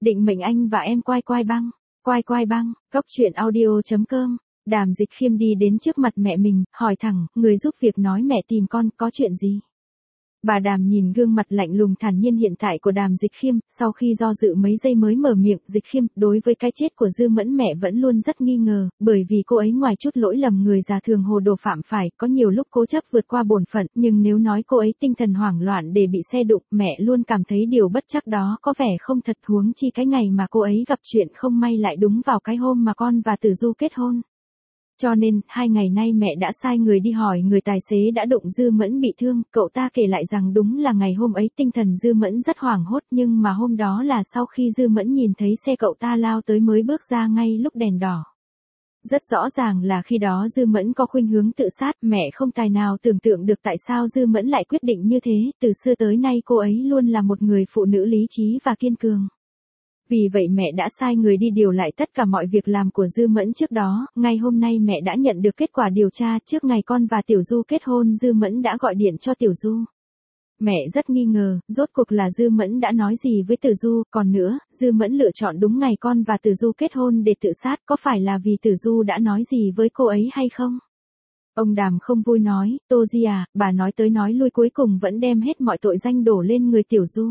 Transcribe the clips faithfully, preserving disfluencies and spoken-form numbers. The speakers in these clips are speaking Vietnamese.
Định mệnh anh và em quai quai băng, quai quai băng, cốc truyện audio chấm com. Đàm Dịch Khiêm đi đến trước mặt mẹ mình, hỏi thẳng, người giúp việc nói mẹ tìm con, có chuyện gì? Bà Đàm nhìn gương mặt lạnh lùng thản nhiên hiện tại của Đàm Dịch Khiêm, sau khi do dự mấy giây mới mở miệng, Dịch Khiêm, đối với cái chết của Dư Mẫn mẹ vẫn luôn rất nghi ngờ, bởi vì cô ấy ngoài chút lỗi lầm người già thường hồ đồ phạm phải, có nhiều lúc cố chấp vượt qua bổn phận, nhưng nếu nói cô ấy tinh thần hoảng loạn để bị xe đụng, mẹ luôn cảm thấy điều bất trắc đó có vẻ không thật, huống chi cái ngày mà cô ấy gặp chuyện không may lại đúng vào cái hôm mà con và Tử Du kết hôn. Cho nên, hai ngày nay mẹ đã sai người đi hỏi người tài xế đã đụng Dư Mẫn bị thương, cậu ta kể lại rằng đúng là ngày hôm ấy tinh thần Dư Mẫn rất hoảng hốt, nhưng mà hôm đó là sau khi Dư Mẫn nhìn thấy xe cậu ta lao tới mới bước ra ngay lúc đèn đỏ. Rất rõ ràng là khi đó Dư Mẫn có khuynh hướng tự sát, mẹ không tài nào tưởng tượng được tại sao Dư Mẫn lại quyết định như thế, từ xưa tới nay cô ấy luôn là một người phụ nữ lý trí và kiên cường. Vì vậy mẹ đã sai người đi điều lại tất cả mọi việc làm của Dư Mẫn trước đó, ngay hôm nay mẹ đã nhận được kết quả điều tra, trước ngày con và Tiểu Du kết hôn Dư Mẫn đã gọi điện cho Tiểu Du. Mẹ rất nghi ngờ, rốt cuộc là Dư Mẫn đã nói gì với Tử Du, còn nữa, Dư Mẫn lựa chọn đúng ngày con và Tử Du kết hôn để tự sát, có phải là vì Tử Du đã nói gì với cô ấy hay không? Ông Đàm không vui nói, Tô Di à, bà nói tới nói lui cuối cùng vẫn đem hết mọi tội danh đổ lên người Tiểu Du.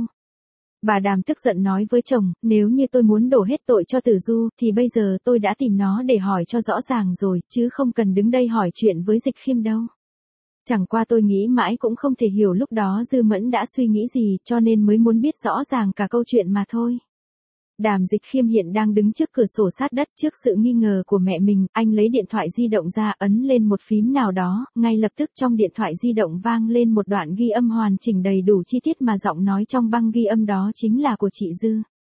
Bà Đàm tức giận nói với chồng, nếu như tôi muốn đổ hết tội cho Tử Du, thì bây giờ tôi đã tìm nó để hỏi cho rõ ràng rồi, chứ không cần đứng đây hỏi chuyện với Dịch Khiêm đâu. Chẳng qua tôi nghĩ mãi cũng không thể hiểu lúc đó Dư Mẫn đã suy nghĩ gì, cho nên mới muốn biết rõ ràng cả câu chuyện mà thôi. Đàm Dịch Khiêm hiện đang đứng trước cửa sổ sát đất, trước sự nghi ngờ của mẹ mình, anh lấy điện thoại di động ra, ấn lên một phím nào đó, ngay lập tức trong điện thoại di động vang lên một đoạn ghi âm hoàn chỉnh đầy đủ chi tiết mà giọng nói trong băng ghi âm đó chính là của chị Dư.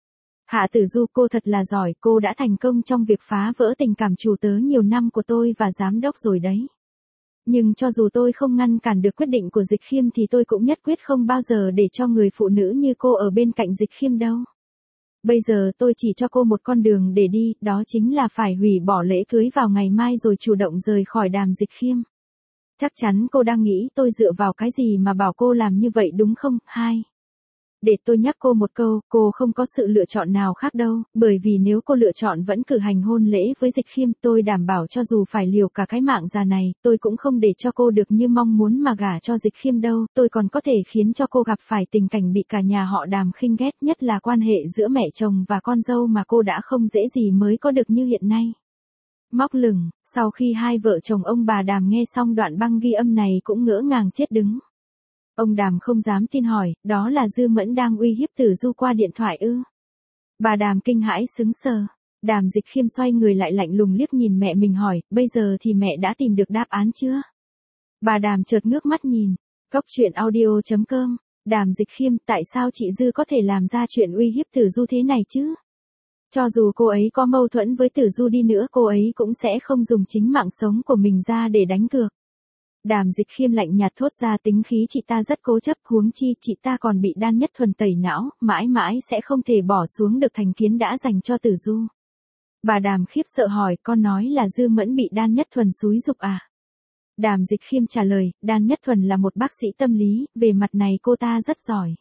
Hạ Tử Du, cô thật là giỏi, cô đã thành công trong việc phá vỡ tình cảm chủ tớ nhiều năm của tôi và giám đốc rồi đấy. Nhưng cho dù tôi không ngăn cản được quyết định của Dịch Khiêm thì tôi cũng nhất quyết không bao giờ để cho người phụ nữ như cô ở bên cạnh Dịch Khiêm đâu. Bây giờ tôi chỉ cho cô một con đường để đi, đó chính là phải hủy bỏ lễ cưới vào ngày mai rồi chủ động rời khỏi Đàm Dịch Khiêm. Chắc chắn cô đang nghĩ tôi dựa vào cái gì mà bảo cô làm như vậy đúng không? Hai. Để tôi nhắc cô một câu, cô không có sự lựa chọn nào khác đâu, bởi vì nếu cô lựa chọn vẫn cử hành hôn lễ với Dịch Khiêm, tôi đảm bảo cho dù phải liều cả cái mạng già này, tôi cũng không để cho cô được như mong muốn mà gả cho Dịch Khiêm đâu, tôi còn có thể khiến cho cô gặp phải tình cảnh bị cả nhà họ Đàm khinh ghét, nhất là quan hệ giữa mẹ chồng và con dâu mà cô đã không dễ gì mới có được như hiện nay. Móc lửng, sau khi hai vợ chồng ông bà Đàm nghe xong đoạn băng ghi âm này cũng ngỡ ngàng chết đứng. Ông Đàm không dám tin hỏi, đó là Dư Mẫn đang uy hiếp Tử Du qua điện thoại ư? Bà Đàm kinh hãi sững sờ. Đàm Dịch Khiêm xoay người lại lạnh lùng liếc nhìn mẹ mình hỏi, bây giờ thì mẹ đã tìm được đáp án chưa? Bà Đàm chợt ngước mắt nhìn. Cốc truyện audio chấm com. Đàm Dịch Khiêm, tại sao chị Dư có thể làm ra chuyện uy hiếp Tử Du thế này chứ? Cho dù cô ấy có mâu thuẫn với Tử Du đi nữa, cô ấy cũng sẽ không dùng chính mạng sống của mình ra để đánh cược. Đàm Dịch Khiêm lạnh nhạt thốt ra, tính khí chị ta rất cố chấp, huống chi chị ta còn bị Đan Nhất Thuần tẩy não, mãi mãi sẽ không thể bỏ xuống được thành kiến đã dành cho Tử Du. Bà Đàm khiếp sợ hỏi, con nói là Dư Mẫn bị Đan Nhất Thuần xúi giục à? Đàm Dịch Khiêm trả lời, Đan Nhất Thuần là một bác sĩ tâm lý, về mặt này cô ta rất giỏi.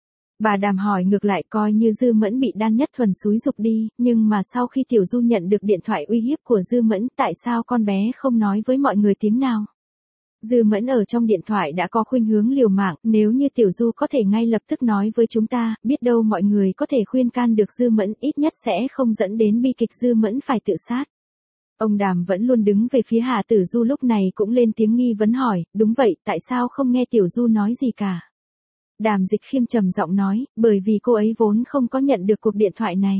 Bà Đàm hỏi ngược lại, coi như Dư Mẫn bị Đan Nhất Thuần xúi giục đi, nhưng mà sau khi Tiểu Du nhận được điện thoại uy hiếp của Dư Mẫn, tại sao con bé không nói với mọi người tiếng nào? Dư Mẫn ở trong điện thoại đã có khuynh hướng liều mạng, nếu như Tiểu Du có thể ngay lập tức nói với chúng ta, biết đâu mọi người có thể khuyên can được Dư Mẫn, ít nhất sẽ không dẫn đến bi kịch Dư Mẫn phải tự sát. Ông Đàm vẫn luôn đứng về phía Hạ Tử Du lúc này cũng lên tiếng nghi vấn hỏi, đúng vậy, tại sao không nghe Tiểu Du nói gì cả? Đàm Dịch Khiêm trầm giọng nói, bởi vì cô ấy vốn không có nhận được cuộc điện thoại này.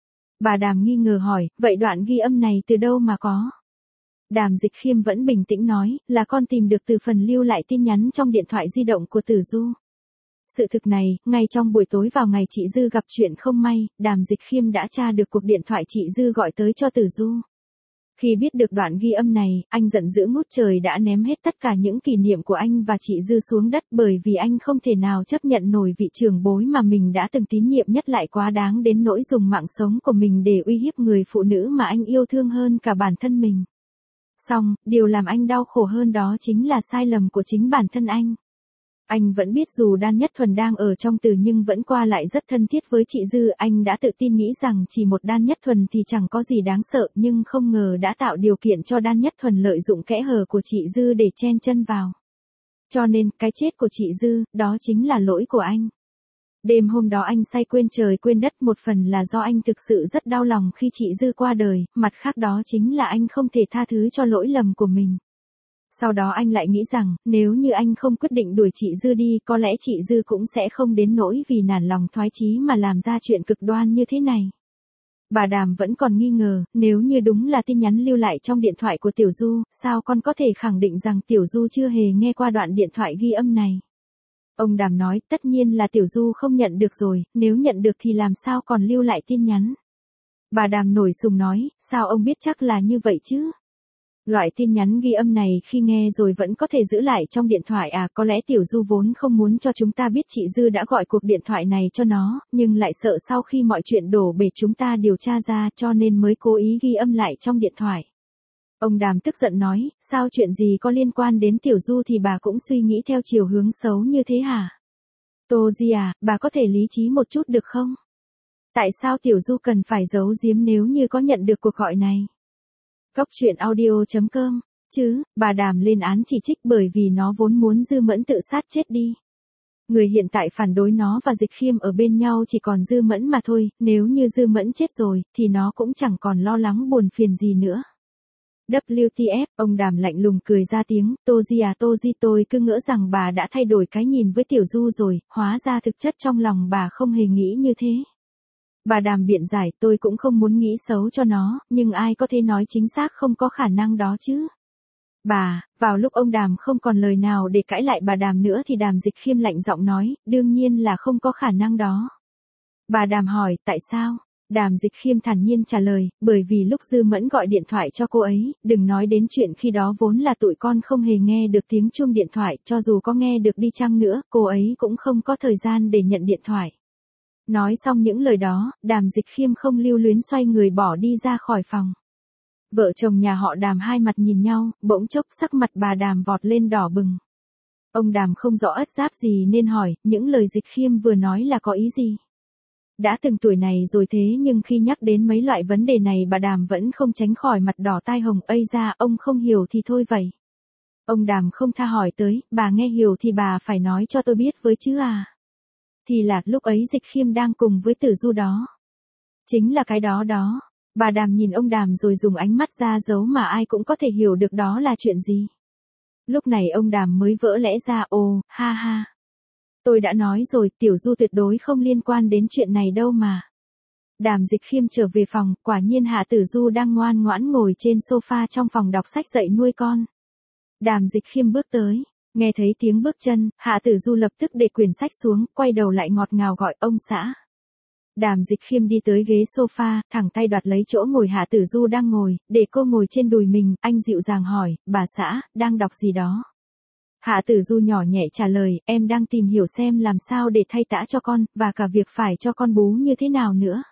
Bà Đàm nghi ngờ hỏi, vậy đoạn ghi âm này từ đâu mà có? Đàm Dịch Khiêm vẫn bình tĩnh nói, là con tìm được từ phần lưu lại tin nhắn trong điện thoại di động của Tử Du. Sự thực này, ngay trong buổi tối vào ngày chị Dư gặp chuyện không may, Đàm Dịch Khiêm đã tra được cuộc điện thoại chị Dư gọi tới cho Tử Du. Khi biết được đoạn ghi âm này, anh giận dữ ngút trời đã ném hết tất cả những kỷ niệm của anh và chị Dư xuống đất, bởi vì anh không thể nào chấp nhận nổi vị trưởng bối mà mình đã từng tín nhiệm nhất lại quá đáng đến nỗi dùng mạng sống của mình để uy hiếp người phụ nữ mà anh yêu thương hơn cả bản thân mình. Xong, điều làm anh đau khổ hơn đó chính là sai lầm của chính bản thân anh. Anh vẫn biết dù Đan Nhất Thuần đang ở trong Từ nhưng vẫn qua lại rất thân thiết với chị Dư, anh đã tự tin nghĩ rằng chỉ một Đan Nhất Thuần thì chẳng có gì đáng sợ, nhưng không ngờ đã tạo điều kiện cho Đan Nhất Thuần lợi dụng kẽ hở của chị Dư để chen chân vào. Cho nên, cái chết của chị Dư, đó chính là lỗi của anh. Đêm hôm đó anh say quên trời quên đất, một phần là do anh thực sự rất đau lòng khi chị Dư qua đời, mặt khác đó chính là anh không thể tha thứ cho lỗi lầm của mình. Sau đó anh lại nghĩ rằng, nếu như anh không quyết định đuổi chị Dư đi, có lẽ chị Dư cũng sẽ không đến nỗi vì nản lòng thoái chí mà làm ra chuyện cực đoan như thế này. Bà Đàm vẫn còn nghi ngờ, nếu như đúng là tin nhắn lưu lại trong điện thoại của Tiểu Du, sao con có thể khẳng định rằng Tiểu Du chưa hề nghe qua đoạn điện thoại ghi âm này? Ông Đàm nói, tất nhiên là Tiểu Du không nhận được rồi, nếu nhận được thì làm sao còn lưu lại tin nhắn? Bà Đàm nổi sùng nói, sao ông biết chắc là như vậy chứ? Loại tin nhắn ghi âm này khi nghe rồi vẫn có thể giữ lại trong điện thoại à, có lẽ Tiểu Du vốn không muốn cho chúng ta biết chị Dư đã gọi cuộc điện thoại này cho nó, nhưng lại sợ sau khi mọi chuyện đổ bể chúng ta điều tra ra cho nên mới cố ý ghi âm lại trong điện thoại. Ông Đàm tức giận nói, sao chuyện gì có liên quan đến Tiểu Du thì bà cũng suy nghĩ theo chiều hướng xấu như thế hả? Tô Di à, bà có thể lý trí một chút được không? Tại sao Tiểu Du cần phải giấu giếm nếu như có nhận được cuộc gọi này? Cốc truyện audio chấm com, chứ, bà Đàm lên án chỉ trích bởi vì nó vốn muốn Dư Mẫn tự sát chết đi. Người hiện tại phản đối nó và Dịch Khiêm ở bên nhau chỉ còn Dư Mẫn mà thôi, nếu như Dư Mẫn chết rồi, thì nó cũng chẳng còn lo lắng buồn phiền gì nữa. vê kép tê ép, ông Đàm lạnh lùng cười ra tiếng, Tô Di à Tô Di, tôi cứ ngỡ rằng bà đã thay đổi cái nhìn với Tiểu Du rồi, hóa ra thực chất trong lòng bà không hề nghĩ như thế. Bà Đàm biện giải, tôi cũng không muốn nghĩ xấu cho nó, nhưng ai có thể nói chính xác không có khả năng đó chứ. Bà, vào lúc ông Đàm không còn lời nào để cãi lại bà Đàm nữa thì Đàm Dịch Khiêm lạnh giọng nói, đương nhiên là không có khả năng đó. Bà Đàm hỏi, tại sao? Đàm Dịch Khiêm thản nhiên trả lời, bởi vì lúc Dư Mẫn gọi điện thoại cho cô ấy, đừng nói đến chuyện khi đó vốn là tụi con không hề nghe được tiếng chuông điện thoại, cho dù có nghe được đi chăng nữa, cô ấy cũng không có thời gian để nhận điện thoại. Nói xong những lời đó, Đàm Dịch Khiêm không lưu luyến xoay người bỏ đi ra khỏi phòng. Vợ chồng nhà họ Đàm hai mặt nhìn nhau, bỗng chốc sắc mặt bà Đàm vọt lên đỏ bừng. Ông Đàm không rõ ất giáp gì nên hỏi, những lời Dịch Khiêm vừa nói là có ý gì? Đã từng tuổi này rồi thế nhưng khi nhắc đến mấy loại vấn đề này bà Đàm vẫn không tránh khỏi mặt đỏ tai hồng, ây ra, ông không hiểu thì thôi vậy. Ông Đàm không tha hỏi tới, bà nghe hiểu thì bà phải nói cho tôi biết với chứ à. Thì là lúc ấy Dịch Khiêm đang cùng với Tử Du đó. Chính là cái đó đó. Bà Đàm nhìn ông Đàm rồi dùng ánh mắt ra dấu mà ai cũng có thể hiểu được đó là chuyện gì. Lúc này ông Đàm mới vỡ lẽ ra, ồ, ha ha. Tôi đã nói rồi, Tiểu Du tuyệt đối không liên quan đến chuyện này đâu mà. Đàm Dịch Khiêm trở về phòng, quả nhiên Hạ Tử Du đang ngoan ngoãn ngồi trên sofa trong phòng đọc sách dạy nuôi con. Đàm Dịch Khiêm bước tới, nghe thấy tiếng bước chân, Hạ Tử Du lập tức để quyển sách xuống, quay đầu lại ngọt ngào gọi ông xã. Đàm Dịch Khiêm đi tới ghế sofa, thẳng tay đoạt lấy chỗ ngồi Hạ Tử Du đang ngồi, để cô ngồi trên đùi mình, anh dịu dàng hỏi, bà xã, đang đọc gì đó? Hạ Tử Du nhỏ nhẹ trả lời, em đang tìm hiểu xem làm sao để thay tã cho con, và cả việc phải cho con bú như thế nào nữa.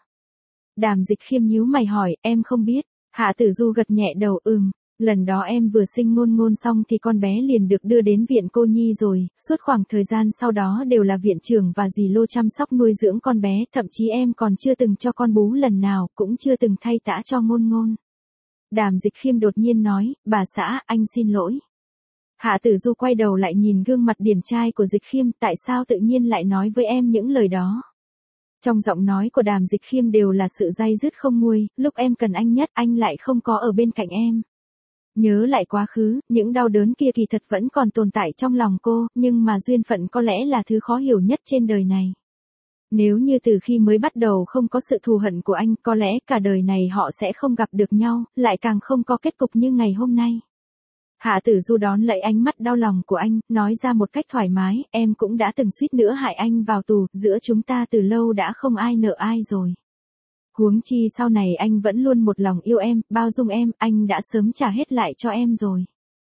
Đàm Dịch Khiêm nhíu mày hỏi, em không biết. Hạ Tử Du gật nhẹ đầu, ừm. Lần đó em vừa sinh Ngôn Ngôn xong thì con bé liền được đưa đến viện cô nhi rồi, suốt khoảng thời gian sau đó đều là viện trưởng và dì Lô chăm sóc nuôi dưỡng con bé, thậm chí em còn chưa từng cho con bú lần nào, cũng chưa từng thay tã cho Ngôn Ngôn. Đàm Dịch Khiêm đột nhiên nói, bà xã, anh xin lỗi. Hạ Tử Du quay đầu lại nhìn gương mặt điển trai của Dịch Khiêm, tại sao tự nhiên lại nói với em những lời đó? Trong giọng nói của Đàm Dịch Khiêm đều là sự day dứt không nguôi, lúc em cần anh nhất anh lại không có ở bên cạnh em. Nhớ lại quá khứ, những đau đớn kia kỳ thật vẫn còn tồn tại trong lòng cô, nhưng mà duyên phận có lẽ là thứ khó hiểu nhất trên đời này. Nếu như từ khi mới bắt đầu không có sự thù hận của anh, có lẽ cả đời này họ sẽ không gặp được nhau, lại càng không có kết cục như ngày hôm nay. Hạ Tử Du đón lấy ánh mắt đau lòng của anh, nói ra một cách thoải mái, em cũng đã từng suýt nữa hại anh vào tù, giữa chúng ta từ lâu đã không ai nợ ai rồi. Huống chi sau này anh vẫn luôn một lòng yêu em, bao dung em, anh đã sớm trả hết lại cho em rồi.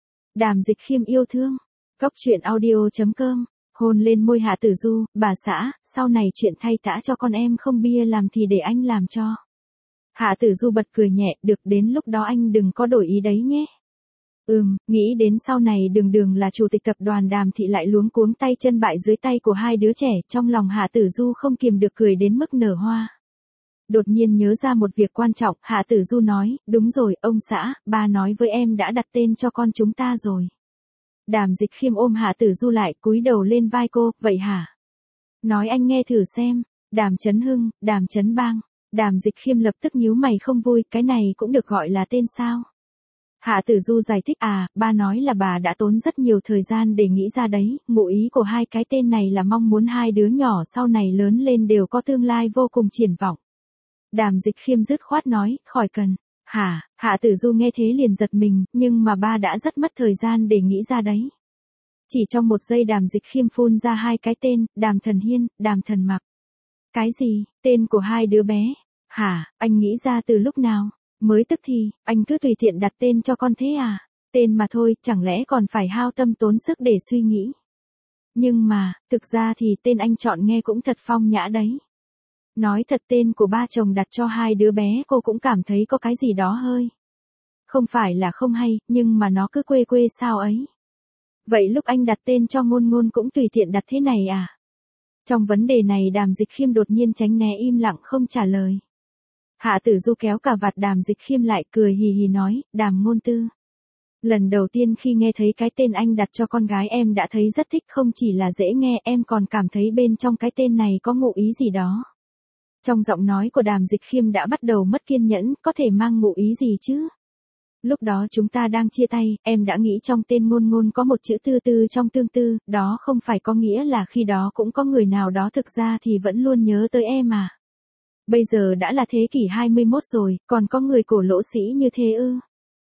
Đàm Dịch Khiêm yêu thương. Cốc truyện audio chấm com, hôn lên môi Hạ Tử Du, bà xã, sau này chuyện thay tã cho con em không bia làm thì để anh làm cho. Hạ Tử Du bật cười nhẹ, được, đến lúc đó anh đừng có đổi ý đấy nhé. Ừm, nghĩ đến sau này đường đường là chủ tịch tập đoàn Đàm Thị lại luống cuống tay chân bại dưới tay của hai đứa trẻ, trong lòng Hạ Tử Du không kiềm được cười đến mức nở hoa. Đột nhiên nhớ ra một việc quan trọng, Hạ Tử Du nói, đúng rồi, ông xã, ba nói với em đã đặt tên cho con chúng ta rồi. Đàm Dịch Khiêm ôm Hạ Tử Du lại, cúi đầu lên vai cô, vậy hả? Nói anh nghe thử xem, Đàm Chấn Hưng, Đàm Chấn Bang. Đàm Dịch Khiêm lập tức nhíu mày không vui, cái này cũng được gọi là tên sao? Hạ Tử Du giải thích à, ba nói là bà đã tốn rất nhiều thời gian để nghĩ ra đấy, ngụ ý của hai cái tên này là mong muốn hai đứa nhỏ sau này lớn lên đều có tương lai vô cùng triển vọng. Đàm Dịch Khiêm dứt khoát nói, khỏi cần. Hả, Hạ Tử Du nghe thế liền giật mình, nhưng mà ba đã rất mất thời gian để nghĩ ra đấy. Chỉ trong một giây Đàm Dịch Khiêm phun ra hai cái tên, Đàm Thần Hiên, Đàm Thần Mặc. Cái gì, tên của hai đứa bé? Hả, anh nghĩ ra từ lúc nào? Mới tức thì, anh cứ tùy tiện đặt tên cho con thế à? Tên mà thôi, chẳng lẽ còn phải hao tâm tốn sức để suy nghĩ? Nhưng mà, thực ra thì tên anh chọn nghe cũng thật phong nhã đấy. Nói thật tên của ba chồng đặt cho hai đứa bé cô cũng cảm thấy có cái gì đó hơi. Không phải là không hay, nhưng mà nó cứ quê quê sao ấy. Vậy lúc anh đặt tên cho Ngôn Ngôn cũng tùy tiện đặt thế này à? Trong vấn đề này Đàm Dịch Khiêm đột nhiên tránh né im lặng không trả lời. Hạ Tử Du kéo cà vạt Đàm Dịch Khiêm lại cười hì hì nói, Đàm Ngôn Tư. Lần đầu tiên khi nghe thấy cái tên anh đặt cho con gái em đã thấy rất thích, không chỉ là dễ nghe em còn cảm thấy bên trong cái tên này có ngụ ý gì đó. Trong giọng nói của Đàm Dịch Khiêm đã bắt đầu mất kiên nhẫn, có thể mang ngụ ý gì chứ? Lúc đó chúng ta đang chia tay, em đã nghĩ trong tên Ngôn Ngôn có một chữ tư tư trong tương tư, đó không phải có nghĩa là khi đó cũng có người nào đó thực ra thì vẫn luôn nhớ tới em à. Bây giờ đã là thế kỷ hai mươi mốt rồi, còn có người cổ lỗ sĩ như thế ư?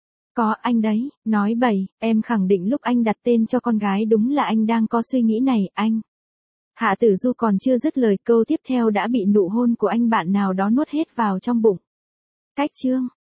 Có anh đấy, nói bậy, em khẳng định lúc anh đặt tên cho con gái đúng là anh đang có suy nghĩ này, anh. Hạ Tử Du còn chưa dứt lời câu tiếp theo đã bị nụ hôn của anh bạn nào đó nuốt hết vào trong bụng. Cách chương